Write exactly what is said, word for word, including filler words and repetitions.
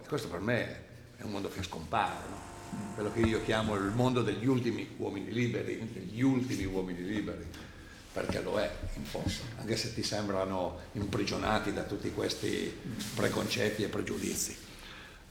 questo per me è un mondo che scompare, no? Quello che io chiamo il mondo degli ultimi uomini liberi, degli ultimi uomini liberi, perché lo è in fondo, anche se ti sembrano imprigionati da tutti questi preconcetti e pregiudizi.